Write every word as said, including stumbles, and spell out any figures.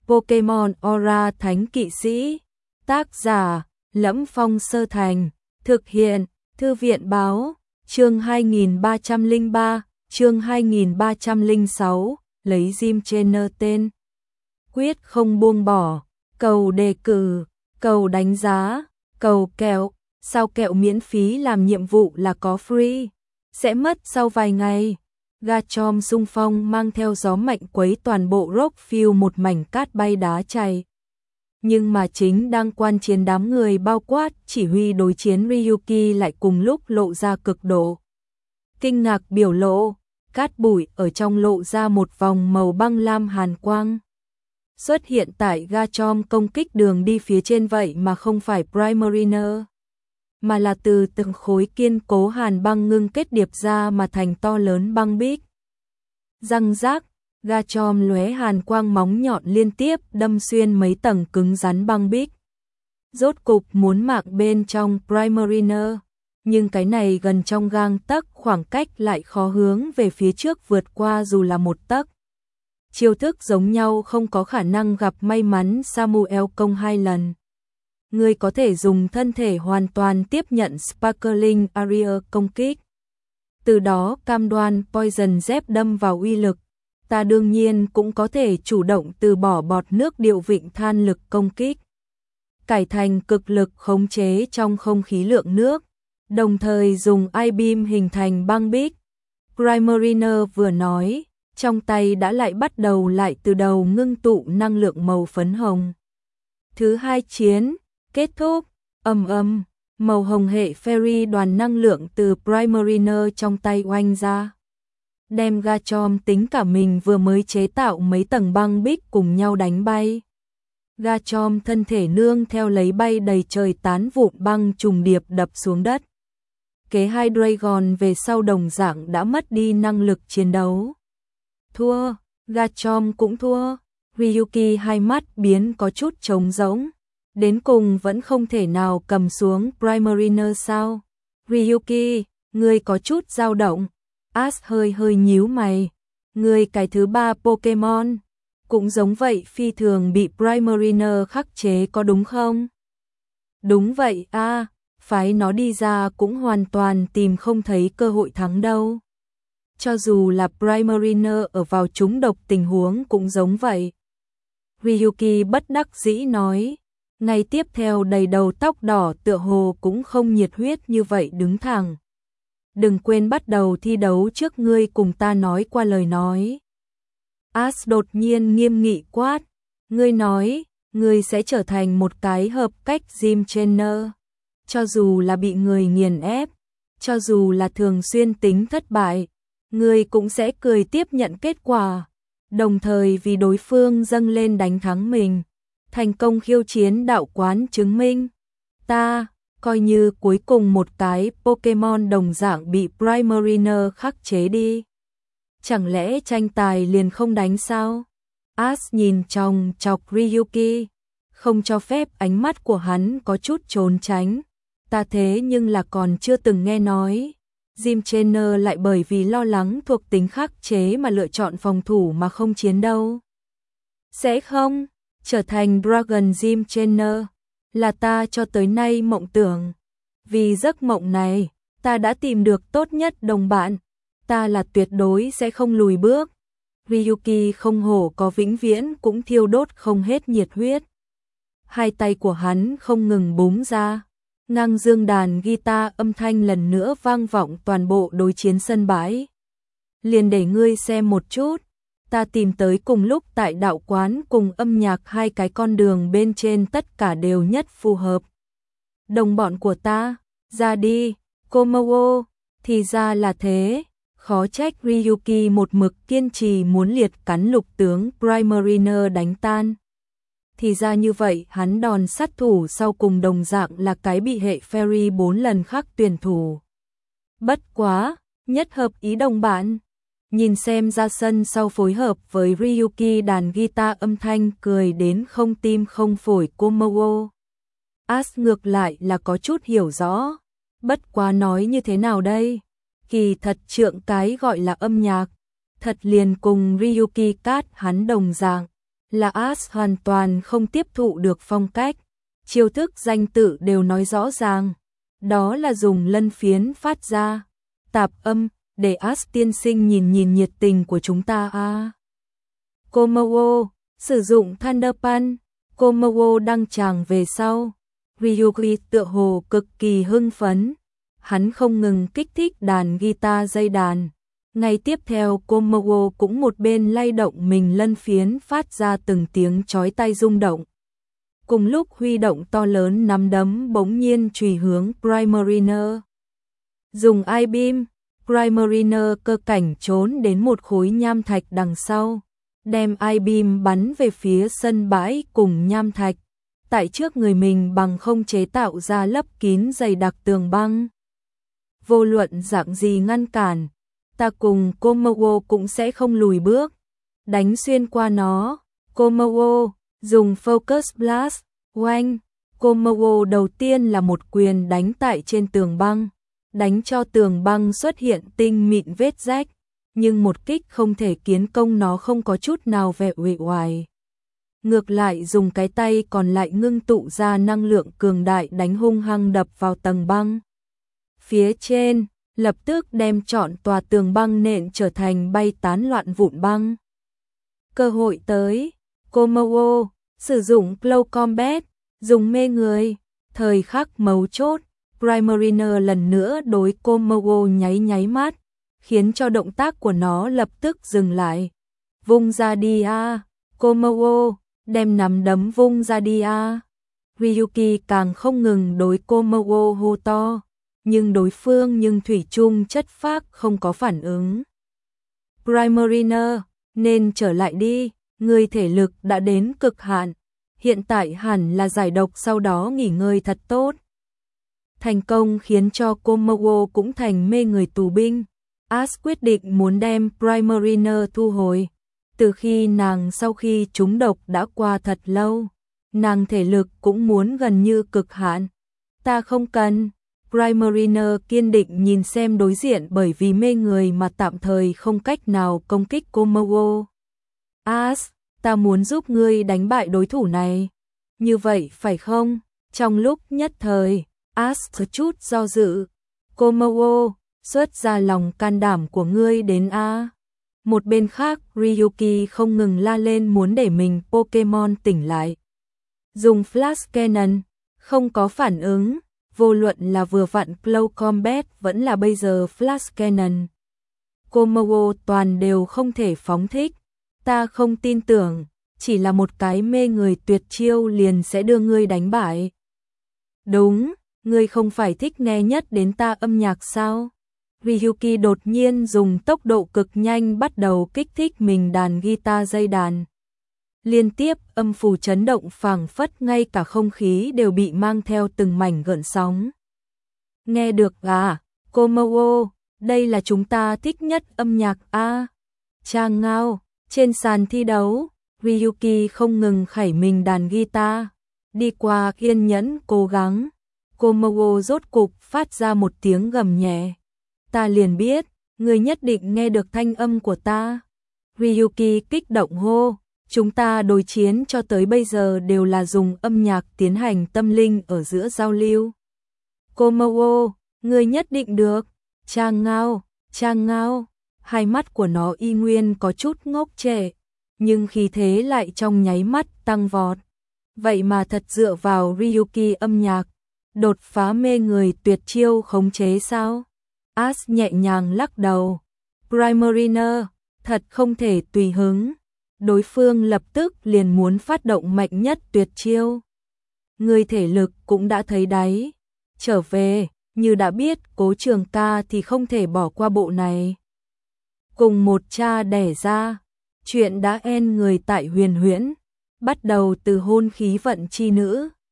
Pokemon Aura Thánh Kỵ Sĩ. Tác giả: Lẫm Phong Sơ Thành. Thực hiện: Thư viện Báo. Chương hai nghìn ba trăm lẻ ba, chương hai nghìn ba trăm lẻ sáu, lấy Jim Trainer tên. Quyết không buông bỏ, cầu đề cử, cầu đánh giá, cầu kẹo, sao kẹo miễn phí làm nhiệm vụ là có free, sẽ mất sau vài ngày. Garchomp xung phong mang theo gió mạnh quấy toàn bộ Rockfield một mảnh cát bay đá chảy. Nhưng mà chính đang quan chiến đám người bao quát chỉ huy đối chiến Ryuki lại cùng lúc lộ ra cực độ kinh ngạc biểu lộ, cát bụi ở trong lộ ra một vòng màu băng lam hàn quang. Xuất hiện tại Garchomp công kích đường đi phía trên vậy mà không phải Primariner, mà là từ từng khối kiên cố hàn băng ngưng kết điệp ra mà thành to lớn băng bích. Răng rác, Garchomp lóe hàn quang móng nhọn liên tiếp đâm xuyên mấy tầng cứng rắn băng bích. Rốt cục muốn mạng bên trong Primariner, nhưng cái này gần trong gang tấc, khoảng cách lại khó hướng về phía trước vượt qua dù là một tấc. Chiêu thức giống nhau không có khả năng gặp may mắn Samuel công hai lần. Người có thể dùng thân thể hoàn toàn tiếp nhận Sparkling Area công kích. Từ đó cam đoan Poison dép đâm vào uy lực. Ta đương nhiên cũng có thể chủ động từ bỏ bọt nước điệu vịnh than lực công kích, cải thành cực lực khống chế trong không khí lượng nước, đồng thời dùng I-beam hình thành băng bích. Primariner vừa nói, trong tay đã lại bắt đầu lại từ đầu ngưng tụ năng lượng màu phấn hồng. Thứ hai chiến, kết thúc, ầm ầm, màu hồng hệ fairy đoàn năng lượng từ Primariner trong tay oanh ra, đem Garchomp tính cả mình vừa mới chế tạo mấy tầng băng bích cùng nhau đánh bay. Garchomp thân thể nương theo lấy bay đầy trời tán vụn băng trùng điệp đập xuống đất. Kế hai Dragon về sau đồng dạng đã mất đi năng lực chiến đấu. Thua, Garchomp cũng thua. Ryuki hai mắt biến có chút trống rỗng. Đến cùng vẫn không thể nào cầm xuống Primariner sao? Ryuki, ngươi có chút dao động. Ash hơi hơi nhíu mày. Ngươi cái thứ ba Pokemon cũng giống vậy, phi thường bị Primariner khắc chế có đúng không? Đúng vậy a, à, phái nó đi ra cũng hoàn toàn tìm không thấy cơ hội thắng đâu. Cho dù là Primariner ở vào trúng độc tình huống cũng giống vậy. Ryuki bất đắc dĩ nói. Ngày tiếp theo đầy đầu tóc đỏ tựa hồ cũng không nhiệt huyết như vậy đứng thẳng. Đừng quên bắt đầu thi đấu trước, ngươi cùng ta nói qua lời nói. Ash đột nhiên nghiêm nghị quát. Ngươi nói, ngươi sẽ trở thành một cái hợp cách Jim Trainer. Cho dù là bị người nghiền ép, cho dù là thường xuyên tính thất bại, ngươi cũng sẽ cười tiếp nhận kết quả. Đồng thời vì đối phương dâng lên đánh thắng mình. Thành công khiêu chiến đạo quán chứng minh. Ta, coi như cuối cùng một cái Pokemon đồng dạng bị Primariner khắc chế đi. Chẳng lẽ tranh tài liền không đánh sao? Ash nhìn chòng chọc Ryuki, không cho phép ánh mắt của hắn có chút trốn tránh. Ta thế nhưng là còn chưa từng nghe nói. Jim Trainer lại bởi vì lo lắng thuộc tính khắc chế mà lựa chọn phòng thủ mà không chiến đâu. Sẽ không? Trở thành Dragon Jim Trainer là ta cho tới nay mộng tưởng. Vì giấc mộng này, ta đã tìm được tốt nhất đồng bạn. Ta là tuyệt đối sẽ không lùi bước. Ryuki không hổ có vĩnh viễn cũng thiêu đốt không hết nhiệt huyết. Hai tay của hắn không ngừng búng ra. Ngang dương đàn guitar âm thanh lần nữa vang vọng toàn bộ đối chiến sân bãi. Liền để ngươi xem một chút. Ta tìm tới cùng lúc tại đạo quán cùng âm nhạc hai cái con đường bên trên tất cả đều nhất phù hợp. Đồng bọn của ta, ra đi, Komowo, thì ra là thế, khó trách Ryuki một mực kiên trì muốn liệt cắn lục tướng Primariner đánh tan. Thì ra như vậy, hắn đòn sát thủ sau cùng đồng dạng là cái bị hệ Fairy bốn lần khác tuyển thủ. Bất quá, nhất hợp ý đồng bạn. Nhìn xem ra sân sau phối hợp với Ryuki đàn guitar âm thanh cười đến không tim không phổi Komowo. Ash ngược lại là có chút hiểu rõ. Bất quá nói như thế nào đây? Kỳ thật trượng cái gọi là âm nhạc. Thật liền cùng Ryuki cát hắn đồng dạng. là As hoàn toàn không tiếp thụ được phong cách, chiêu thức danh tự đều nói rõ ràng, đó là dùng lân phiến phát ra tạp âm, để As tiên sinh nhìn nhìn nhiệt tình của chúng ta a. À. Komowo, sử dụng Thunder Punch, Komowo đăng tràng về sau, Ryuki tựa hồ cực kỳ hưng phấn, hắn không ngừng kích thích đàn guitar dây đàn. Ngay tiếp theo Komowo cũng một bên lay động mình lân phiến phát ra từng tiếng chói tai rung động. Cùng lúc huy động to lớn nắm đấm bỗng nhiên chùy hướng Primariner. Dùng I-beam, Primariner cơ cảnh trốn đến một khối nham thạch đằng sau, đem I-beam bắn về phía sân bãi cùng nham thạch, tại trước người mình bằng không chế tạo ra lấp kín dày đặc tường băng. Vô luận dạng gì ngăn cản, ta cùng Komowo cũng sẽ không lùi bước, đánh xuyên qua nó. Komowo dùng Focus Blast, oanh, Komowo đầu tiên là một quyền đánh tại trên tường băng, đánh cho tường băng xuất hiện tinh mịn vết rách, nhưng một kích không thể kiến công nó không có chút nào vẻ uể oải. Ngược lại dùng cái tay còn lại ngưng tụ ra năng lượng cường đại đánh hung hăng đập vào tầng băng phía trên, lập tức đem trọn tòa tường băng nện trở thành bay tán loạn vụn băng. Cơ hội tới, Komowo sử dụng Close Combat, dùng mê người, thời khắc mấu chốt, Primariner lần nữa đối Komowo nháy nháy mắt, khiến cho động tác của nó lập tức dừng lại. Vung ra đi a, Komowo, đem nắm đấm vung ra đi a. Ryuki càng không ngừng đối Komowo hô to, nhưng đối phương nhưng thủy chung chất phác không có phản ứng. Primariner, nên trở lại đi, người thể lực đã đến cực hạn, hiện tại hẳn là giải độc sau đó nghỉ ngơi thật tốt. Thành công khiến cho Komowo cũng thành mê người tù binh. As quyết định muốn đem Primariner thu hồi. Từ khi nàng sau khi trúng độc đã qua thật lâu, nàng thể lực cũng muốn gần như cực hạn. Ta không cần. Primariner kiên định nhìn xem đối diện bởi vì mê người mà tạm thời không cách nào công kích Komowo. As, ta muốn giúp ngươi đánh bại đối thủ này. Như vậy phải không? Trong lúc nhất thời, As có chút do dự. Komowo, xuất ra lòng can đảm của ngươi đến a. Một bên khác, Ryuki không ngừng la lên muốn để mình Pokemon tỉnh lại. Dùng Flash Cannon, không có phản ứng, vô luận là vừa vặn Close Combat vẫn là bây giờ Flash Cannon. Komowo toàn đều không thể phóng thích. Ta không tin tưởng, chỉ là một cái mê người tuyệt chiêu liền sẽ đưa ngươi đánh bại. Đúng, ngươi không phải thích nghe nhất đến ta âm nhạc sao? Ryuki đột nhiên dùng tốc độ cực nhanh bắt đầu kích thích mình đàn guitar dây đàn. Liên tiếp âm phù chấn động phảng phất ngay cả không khí đều bị mang theo từng mảnh gợn sóng. Nghe được à, Komowo, đây là chúng ta thích nhất âm nhạc a. À. Trang ngao, trên sàn thi đấu, Ryuki không ngừng khẩy mình đàn guitar, đi qua kiên nhẫn cố gắng. Komowo rốt cục phát ra một tiếng gầm nhẹ. Ta liền biết, ngươi nhất định nghe được thanh âm của ta. Ryuki kích động hô, chúng ta đối chiến cho tới bây giờ đều là dùng âm nhạc tiến hành tâm linh ở giữa giao lưu. Komowo, ngươi nhất định được. Trang ngao, trang ngao, hai mắt của nó y nguyên có chút ngốc trệ, nhưng khí thế lại trong nháy mắt tăng vọt. Vậy mà thật dựa vào Ryuki âm nhạc, đột phá mê người tuyệt chiêu khống chế sao? As nhẹ nhàng lắc đầu. Primariner, thật không thể tùy hứng. Đối phương lập tức liền muốn phát động mạnh nhất tuyệt chiêu. Người thể lực cũng đã thấy đáy. Trở về, như đã biết Cố Trường Ca thì không thể bỏ qua bộ này. Cùng một cha đẻ ra, chuyện đã en người tại Huyền Huyễn, bắt đầu từ hôn khí vận chi nữ.